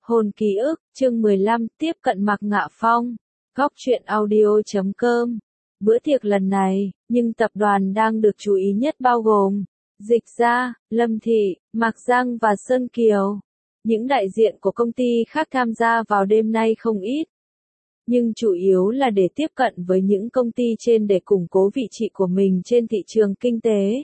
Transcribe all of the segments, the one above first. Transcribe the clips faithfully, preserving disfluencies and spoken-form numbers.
Hồn ký ức, chương mười lăm, tiếp cận Mạc Ngạ Phong. Góc truyện audio chấm com. Bữa tiệc lần này, nhưng tập đoàn đang được chú ý nhất bao gồm Dịch Gia, Lâm Thị, Mạc Giang và Sơn Kiều. Những đại diện của công ty khác tham gia vào đêm nay không ít. Nhưng chủ yếu là để tiếp cận với những công ty trên để củng cố vị trí của mình trên thị trường kinh tế.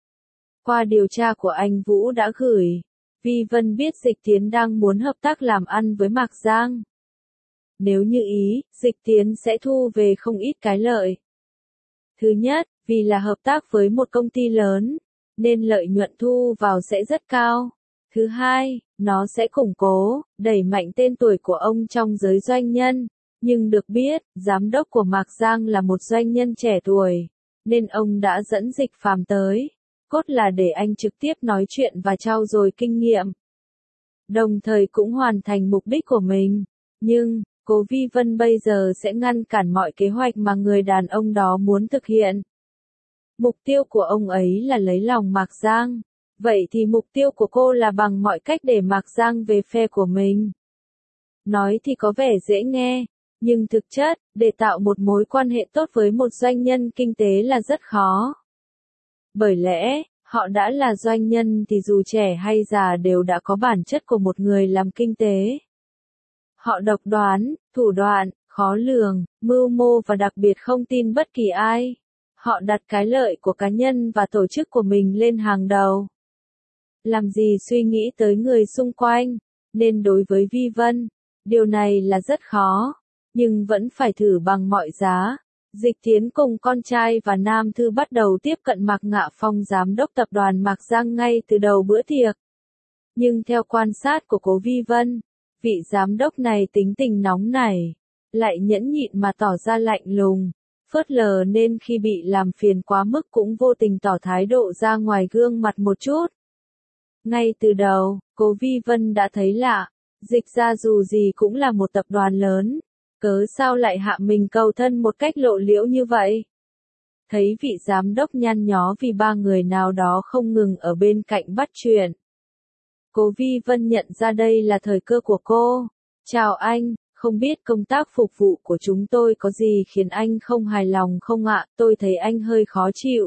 Qua điều tra của anh Vũ đã gửi, Vi Vân biết Dịch Tiến đang muốn hợp tác làm ăn với Mạc Giang. Nếu như ý, Dịch Tiến sẽ thu về không ít cái lợi. Thứ nhất, vì là hợp tác với một công ty lớn, nên lợi nhuận thu vào sẽ rất cao. Thứ hai, nó sẽ củng cố, đẩy mạnh tên tuổi của ông trong giới doanh nhân. Nhưng được biết, giám đốc của Mạc Giang là một doanh nhân trẻ tuổi, nên ông đã dẫn Dịch Phàm tới. Cốt là để anh trực tiếp nói chuyện và trao dồi kinh nghiệm. Đồng thời cũng hoàn thành mục đích của mình. Nhưng, Cố Vi Vân bây giờ sẽ ngăn cản mọi kế hoạch mà người đàn ông đó muốn thực hiện. Mục tiêu của ông ấy là lấy lòng Mạc Giang. Vậy thì mục tiêu của cô là bằng mọi cách để Mạc Giang về phe của mình. Nói thì có vẻ dễ nghe, nhưng thực chất, để tạo một mối quan hệ tốt với một doanh nhân kinh tế là rất khó. Bởi lẽ, họ đã là doanh nhân thì dù trẻ hay già đều đã có bản chất của một người làm kinh tế. Họ độc đoán, thủ đoạn, khó lường, mưu mô và đặc biệt không tin bất kỳ ai. Họ đặt cái lợi của cá nhân và tổ chức của mình lên hàng đầu. Làm gì suy nghĩ tới người xung quanh, nên đối với Vi Vân, điều này là rất khó, nhưng vẫn phải thử bằng mọi giá. Dịch Tiến cùng con trai và Nam Thư bắt đầu tiếp cận Mạc Ngạ Phong giám đốc tập đoàn Mạc Giang ngay từ đầu bữa tiệc. Nhưng theo quan sát của Cố Vi Vân, vị giám đốc này tính tình nóng nảy, lại nhẫn nhịn mà tỏ ra lạnh lùng, phớt lờ nên khi bị làm phiền quá mức cũng vô tình tỏ thái độ ra ngoài gương mặt một chút. Ngay từ đầu, Cố Vi Vân đã thấy lạ, Dịch ra dù gì cũng là một tập đoàn lớn. Cớ sao lại hạ mình cầu thân một cách lộ liễu như vậy? Thấy vị giám đốc nhăn nhó vì ba người nào đó không ngừng ở bên cạnh bắt chuyện. Cố Vi Vân nhận ra đây là thời cơ của cô. Chào anh, không biết công tác phục vụ của chúng tôi có gì khiến anh không hài lòng không ạ? Tôi thấy anh hơi khó chịu.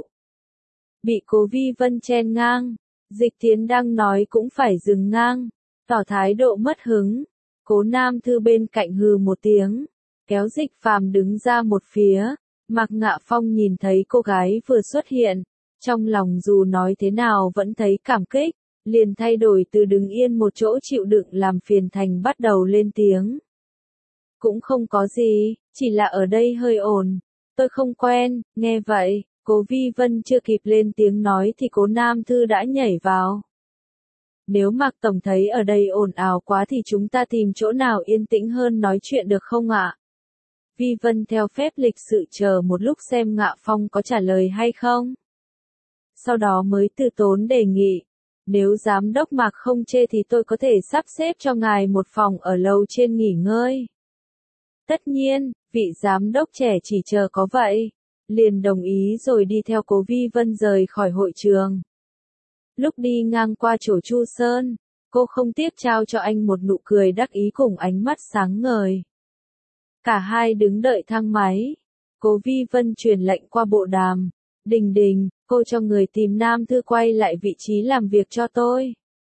Bị Cố Vi Vân chen ngang, Dịch Tiến đang nói cũng phải dừng ngang, tỏ thái độ mất hứng. Cố Nam Thư bên cạnh hừ một tiếng, kéo Dịch Phàm đứng ra một phía. Mạc Ngạ Phong nhìn thấy cô gái vừa xuất hiện, trong lòng dù nói thế nào vẫn thấy cảm kích, liền thay đổi từ đứng yên một chỗ chịu đựng làm phiền thành bắt đầu lên tiếng. Cũng không có gì, chỉ là ở đây hơi ồn, tôi không quen. Nghe vậy, Cố Vi Vân chưa kịp lên tiếng nói thì Cố Nam Thư đã nhảy vào. Nếu Mạc Tổng thấy ở đây ồn ào quá thì chúng ta tìm chỗ nào yên tĩnh hơn nói chuyện được không ạ? Vi Vân theo phép lịch sự chờ một lúc xem Ngạ Phong có trả lời hay không. Sau đó mới từ tốn đề nghị, nếu giám đốc Mạc không chê thì tôi có thể sắp xếp cho ngài một phòng ở lầu trên nghỉ ngơi. Tất nhiên, vị giám đốc trẻ chỉ chờ có vậy, liền đồng ý rồi đi theo Cố Vi Vân rời khỏi hội trường. Lúc đi ngang qua chỗ Chu Sơn, cô không tiếc trao cho anh một nụ cười đắc ý cùng ánh mắt sáng ngời. Cả hai đứng đợi thang máy. Cố Vi Vân truyền lệnh qua bộ đàm. Đình Đình, cô cho người tìm Nam Thư quay lại vị trí làm việc cho tôi.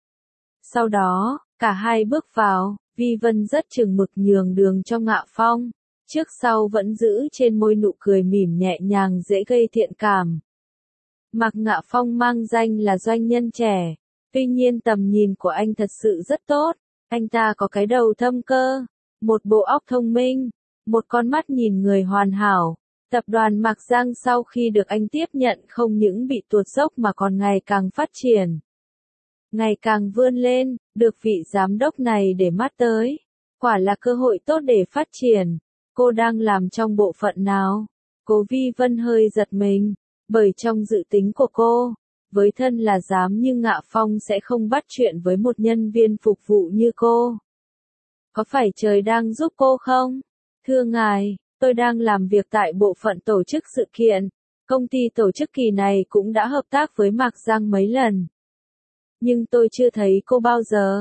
Sau đó, cả hai bước vào, Vi Vân rất chừng mực nhường đường cho Ngạ Phong. Trước sau vẫn giữ trên môi nụ cười mỉm nhẹ nhàng dễ gây thiện cảm. Mạc Ngạ Phong mang danh là doanh nhân trẻ, tuy nhiên tầm nhìn của anh thật sự rất tốt. Anh ta có cái đầu thâm cơ, một bộ óc thông minh, một con mắt nhìn người hoàn hảo. Tập đoàn Mạc Giang sau khi được anh tiếp nhận không những bị tuột dốc mà còn ngày càng phát triển. Ngày càng vươn lên, được vị giám đốc này để mắt tới. Quả là cơ hội tốt để phát triển. Cô đang làm trong bộ phận nào? Cố Vi Vân hơi giật mình. Bởi trong dự tính của cô, với thân là giám như Ngạ Phong sẽ không bắt chuyện với một nhân viên phục vụ như cô. Có phải trời đang giúp cô không? Thưa ngài, tôi đang làm việc tại bộ phận tổ chức sự kiện. Công ty tổ chức kỳ này cũng đã hợp tác với Mạc Giang mấy lần. Nhưng tôi chưa thấy cô bao giờ.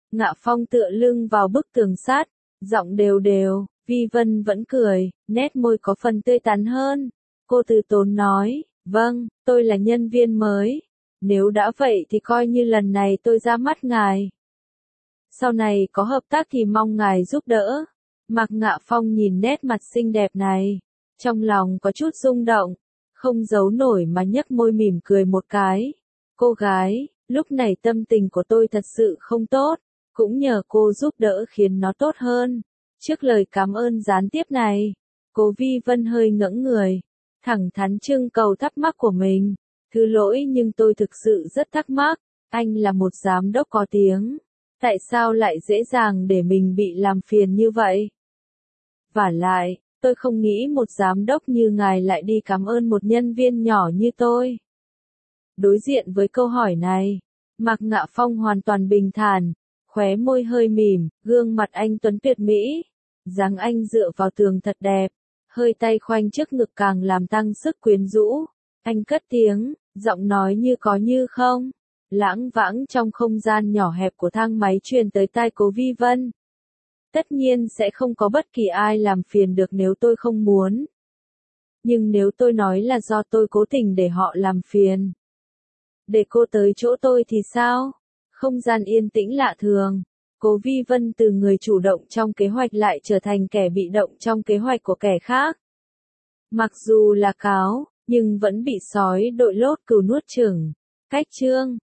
Ngạ Phong tựa lưng vào bức tường sắt, giọng đều đều, Vi Vân vẫn cười, nét môi có phần tươi tắn hơn. Cô từ tốn nói, vâng, tôi là nhân viên mới. Nếu đã vậy thì coi như lần này tôi ra mắt ngài. Sau này có hợp tác thì mong ngài giúp đỡ. Mạc Ngạ Phong nhìn nét mặt xinh đẹp này, trong lòng có chút rung động, không giấu nổi mà nhếch môi mỉm cười một cái. Cô gái, lúc này tâm tình của tôi thật sự không tốt, cũng nhờ cô giúp đỡ khiến nó tốt hơn. Trước lời cảm ơn gián tiếp này, cô Vi Vân hơi ngẫng người, thẳng thắn trưng cầu thắc mắc của mình. Thứ lỗi nhưng tôi thực sự rất thắc mắc, anh là một giám đốc có tiếng, tại sao lại dễ dàng để mình bị làm phiền như vậy? Vả lại, tôi không nghĩ một giám đốc như ngài lại đi cảm ơn một nhân viên nhỏ như tôi. Đối diện với câu hỏi này, Mạc Ngạ Phong hoàn toàn bình thản, khóe môi hơi mỉm, gương mặt anh tuấn tuyệt mỹ, dáng anh dựa vào tường thật đẹp, hơi tay khoanh trước ngực càng làm tăng sức quyến rũ. Anh cất tiếng, giọng nói như có như không, lãng vãng trong không gian nhỏ hẹp của thang máy truyền tới tai Cố Vi Vân. Tất nhiên sẽ không có bất kỳ ai làm phiền được nếu tôi không muốn. Nhưng nếu tôi nói là do tôi cố tình để họ làm phiền, để cô tới chỗ tôi thì sao? Không gian yên tĩnh lạ thường. Cố Vi Vân từ người chủ động trong kế hoạch lại trở thành kẻ bị động trong kế hoạch của kẻ khác. Mặc dù là cáo, nhưng vẫn bị sói đội lốt cừu nuốt chửng. Cách chương